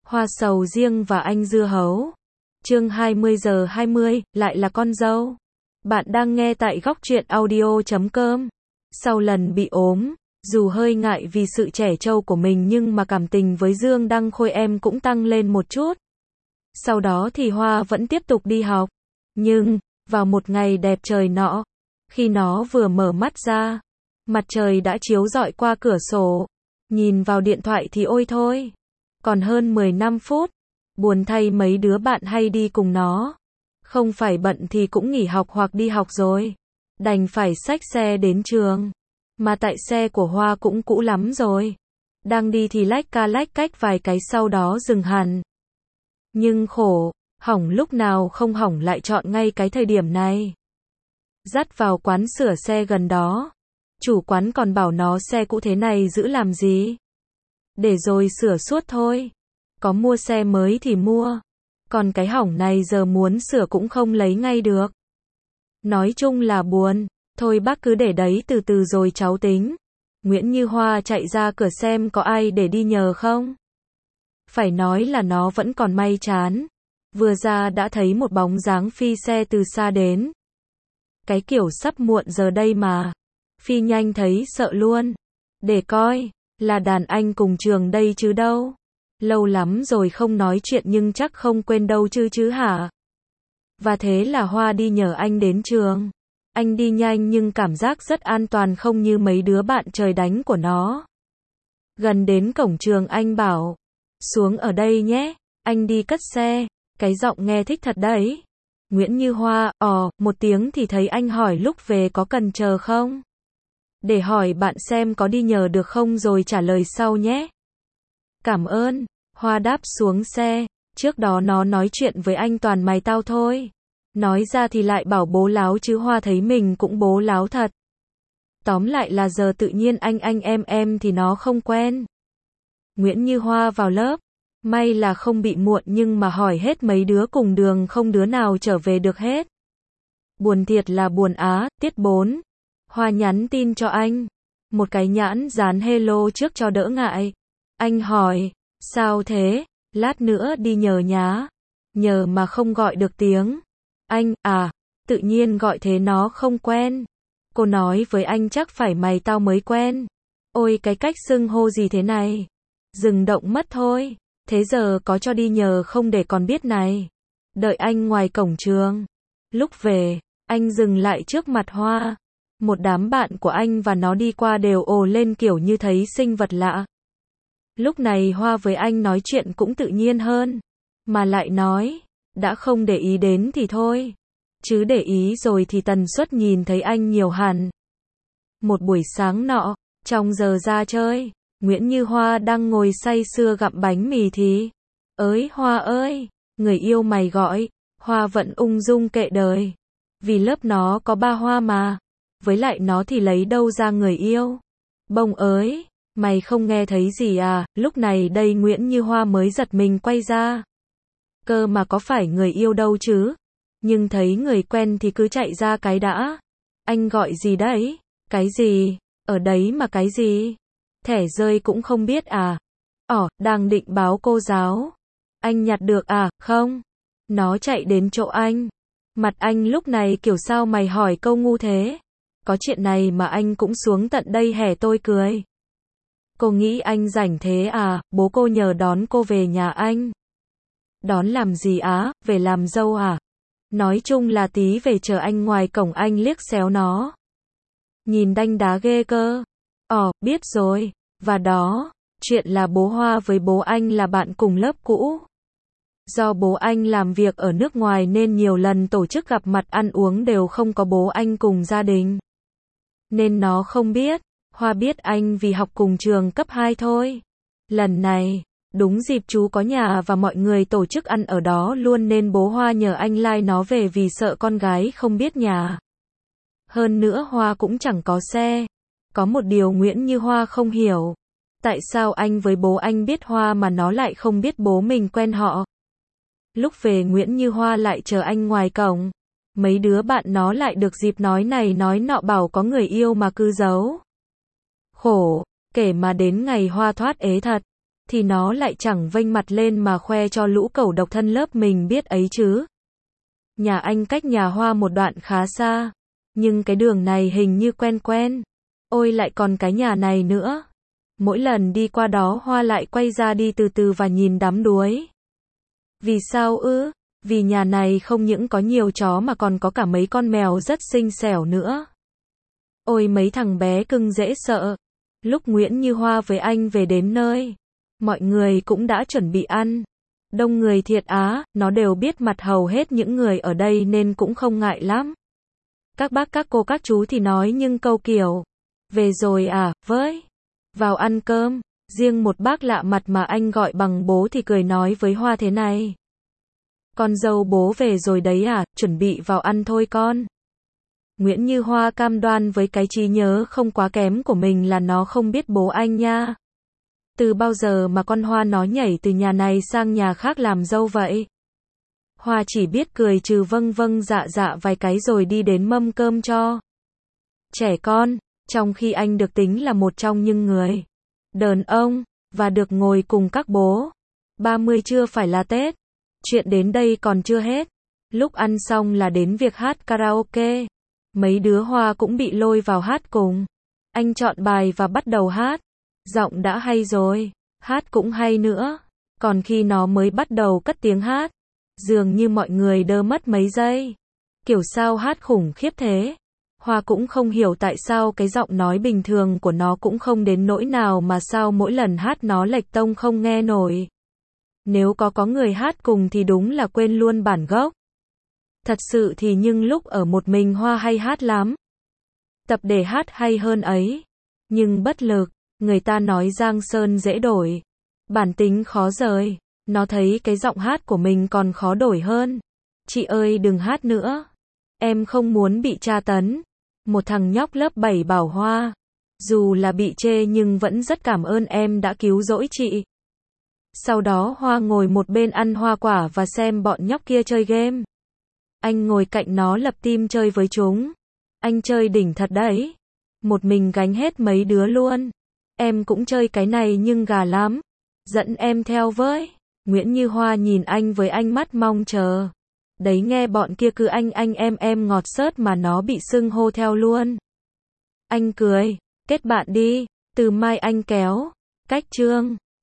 Hoa sầu riêng và anh dưa hấu. Chương 20:20, lại là con dâu. Bạn đang nghe tại góc truyện audio.com. Sau lần bị ốm, dù hơi ngại vì sự trẻ trâu của mình nhưng mà cảm tình với Dương Đăng Khôi em cũng tăng lên một chút. Sau đó thì Hoa vẫn tiếp tục đi học. Nhưng, vào một ngày đẹp trời nọ, khi nó vừa mở mắt ra, mặt trời đã chiếu rọi qua cửa sổ. Nhìn vào điện thoại thì ôi thôi, còn hơn 15 phút. Buồn thay mấy đứa bạn hay đi cùng nó, không phải bận thì cũng nghỉ học hoặc đi học rồi, đành phải xách xe đến trường. Mà tại xe của Hoa cũng cũ lắm rồi, đang đi thì lách ca lách cách vài cái sau đó dừng hẳn. Nhưng khổ, hỏng lúc nào không hỏng lại chọn ngay cái thời điểm này. Dắt vào quán sửa xe gần đó, chủ quán còn bảo nó xe cũ thế này giữ làm gì, để rồi sửa suốt thôi, có mua xe mới thì mua, còn cái hỏng này giờ muốn sửa cũng không lấy ngay được. Nói chung là buồn, thôi bác cứ để đấy từ từ rồi cháu tính. Nguyễn Như Hoa chạy ra cửa xem có ai để đi nhờ không. Phải nói là nó vẫn còn may chán, vừa ra đã thấy một bóng dáng phi xe từ xa đến. Cái kiểu sắp muộn giờ đây mà, phi nhanh thấy sợ luôn. Để coi, là đàn anh cùng trường đây chứ đâu. Lâu lắm rồi không nói chuyện nhưng chắc không quên đâu chứ hả? Và thế là Hoa đi nhờ anh đến trường. Anh đi nhanh nhưng cảm giác rất an toàn, không như mấy đứa bạn trời đánh của nó. Gần đến cổng trường anh bảo, xuống ở đây nhé, anh đi cất xe. Cái giọng nghe thích thật đấy. Nguyễn Như Hoa, một tiếng thì thấy anh hỏi lúc về có cần chờ không? Để hỏi bạn xem có đi nhờ được không rồi trả lời sau nhé. Cảm ơn. Hoa đáp xuống xe. Trước đó nó nói chuyện với anh toàn mày tao thôi. Nói ra thì lại bảo bố láo chứ Hoa thấy mình cũng bố láo thật. Tóm lại là giờ tự nhiên anh em thì nó không quen. Nguyễn Như Hoa vào lớp. May là không bị muộn nhưng mà hỏi hết mấy đứa cùng đường không đứa nào trở về được hết. Buồn thiệt là buồn á. Tiết 4. Hoa nhắn tin cho anh. Một cái nhãn dán hello trước cho đỡ ngại. Anh hỏi, sao thế? Lát nữa đi nhờ nhá. Nhờ mà không gọi được tiếng. Anh, tự nhiên gọi thế nó không quen. Cô nói với anh chắc phải mày tao mới quen. Ôi cái cách xưng hô gì thế này? Dừng động mất thôi. Thế giờ có cho đi nhờ không để còn biết này. Đợi anh ngoài cổng trường. Lúc về, anh dừng lại trước mặt Hoa. Một đám bạn của anh và nó đi qua đều ồ lên kiểu như thấy sinh vật lạ. Lúc này Hoa với anh nói chuyện cũng tự nhiên hơn. Mà lại nói, đã không để ý đến thì thôi. Chứ để ý rồi thì tần suất nhìn thấy anh nhiều hẳn. Một buổi sáng nọ, trong giờ ra chơi, Nguyễn Như Hoa đang ngồi say sưa gặm bánh mì thì, ới Hoa ơi, người yêu mày gọi. Hoa vẫn ung dung kệ đời. Vì lớp nó có 3 Hoa mà. Với lại nó thì lấy đâu ra người yêu. Bông ới, mày không nghe thấy gì à? Lúc này đây Nguyễn Như Hoa mới giật mình quay ra. Cơ mà có phải người yêu đâu chứ? Nhưng thấy người quen thì cứ chạy ra cái đã. Anh gọi gì đấy? Cái gì? Ở đấy mà cái gì? Thẻ rơi cũng không biết à? Đang định báo cô giáo. Anh nhặt được à? Không. Nó chạy đến chỗ anh. Mặt anh lúc này kiểu sao mày hỏi câu ngu thế? Có chuyện này mà anh cũng xuống tận đây hẻ tôi cười. Cô nghĩ anh rảnh thế à? Bố cô nhờ đón cô về nhà anh. Đón làm gì á? Về làm dâu à? Nói chung là tí về chờ anh ngoài cổng. Anh liếc xéo nó. Nhìn đanh đá ghê cơ. Biết rồi. Và đó, chuyện là bố Hoa với bố anh là bạn cùng lớp cũ. Do bố anh làm việc ở nước ngoài nên nhiều lần tổ chức gặp mặt ăn uống đều không có bố anh cùng gia đình. Nên nó không biết. Hoa biết anh vì học cùng trường cấp 2 thôi. Lần này, đúng dịp chú có nhà và mọi người tổ chức ăn ở đó luôn nên bố Hoa nhờ anh lai nó về vì sợ con gái không biết nhà. Hơn nữa Hoa cũng chẳng có xe. Có một điều Nguyễn Như Hoa không hiểu. Tại sao anh với bố anh biết Hoa mà nó lại không biết bố mình quen họ? Lúc về Nguyễn Như Hoa lại chờ anh ngoài cổng. Mấy đứa bạn nó lại được dịp nói này nói nọ bảo có người yêu mà cứ giấu. Khổ, kể mà đến ngày Hoa thoát ế thật. thì nó lại chẳng vênh mặt lên mà khoe cho lũ cẩu độc thân lớp mình biết ấy chứ. Nhà anh cách nhà Hoa một đoạn khá xa, nhưng cái đường này hình như quen quen. Ôi lại còn cái nhà này nữa. Mỗi lần đi qua đó Hoa lại quay ra đi từ từ và nhìn đắm đuối. Vì sao ư? Vì nhà này không những có nhiều chó mà còn có cả mấy con mèo rất xinh xẻo nữa. Ôi mấy thằng bé cưng dễ sợ. Lúc Nguyễn Như Hoa với anh về đến nơi, mọi người cũng đã chuẩn bị ăn. Đông người thiệt á, nó đều biết mặt hầu hết những người ở đây nên cũng không ngại lắm. Các bác các cô các chú thì nói nhưng câu kiểu, về rồi à, với, vào ăn cơm. Riêng một bác lạ mặt mà anh gọi bằng bố thì cười nói với Hoa thế này. Con dâu bố về rồi đấy à, chuẩn bị vào ăn thôi con. Nguyễn Như Hoa cam đoan với cái trí nhớ không quá kém của mình là nó không biết bố anh nha. Từ bao giờ mà con Hoa nó nhảy từ nhà này sang nhà khác làm dâu vậy? Hoa chỉ biết cười trừ vâng vâng dạ dạ vài cái rồi đi đến mâm cơm cho trẻ con, trong khi anh được tính là một trong những người đàn ông, và được ngồi cùng các bố. 30 chưa phải là Tết. Chuyện đến đây còn chưa hết. Lúc ăn xong là đến việc hát karaoke. Mấy đứa Hoa cũng bị lôi vào hát cùng. Anh chọn bài và bắt đầu hát. Giọng đã hay rồi, hát cũng hay nữa. Còn khi nó mới bắt đầu cất tiếng hát, dường như mọi người đơ mất mấy giây. Kiểu sao hát khủng khiếp thế. Hoa cũng không hiểu tại sao cái giọng nói bình thường của nó cũng không đến nỗi nào mà sao mỗi lần hát nó lệch tông không nghe nổi. Nếu có người hát cùng thì đúng là quên luôn bản gốc. Thật sự thì nhưng lúc ở một mình Hoa hay hát lắm. Tập để hát hay hơn ấy. Nhưng bất lực, người ta nói giang sơn dễ đổi, bản tính khó rời. Nó thấy cái giọng hát của mình còn khó đổi hơn. Chị ơi đừng hát nữa. Em không muốn bị tra tấn. Một thằng nhóc lớp 7 bảo Hoa. Dù là bị chê nhưng vẫn rất cảm ơn em đã cứu rỗi chị. Sau đó Hoa ngồi một bên ăn hoa quả và xem bọn nhóc kia chơi game. Anh ngồi cạnh nó lập team chơi với chúng. Anh chơi đỉnh thật đấy. Một mình gánh hết mấy đứa luôn. Em cũng chơi cái này nhưng gà lắm. Dẫn em theo với. Nguyễn Như Hoa nhìn anh với ánh mắt mong chờ. Đấy nghe bọn kia cứ anh em ngọt xớt mà nó bị xưng hô theo luôn. Anh cười. Kết bạn đi. Từ mai anh kéo. Cách chương.